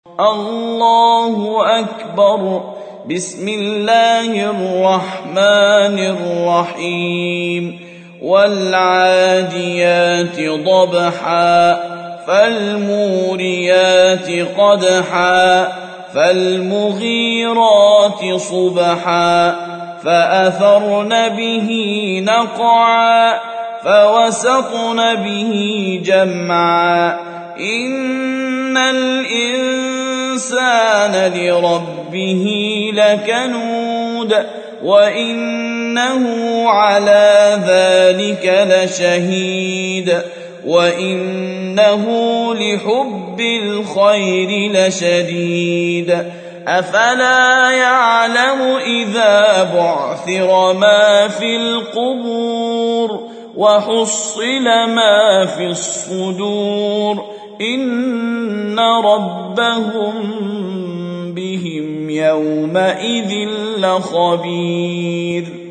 الله أكبر. بسم الله الرحمن الرحيم. والعاديات ضبحا فالموريات قدحا فالمغيرات صبحا فأثرن به نقعا فوسطن به جمعا إن الإنسان لربه لكنود وإنه على ذلك لشهيد وإنه لحب الخير لشديد أفلا يعلم إذا بعثر ما في القبور وحصل ما في الصدور إن ربهم بهم يومئذ لخبير.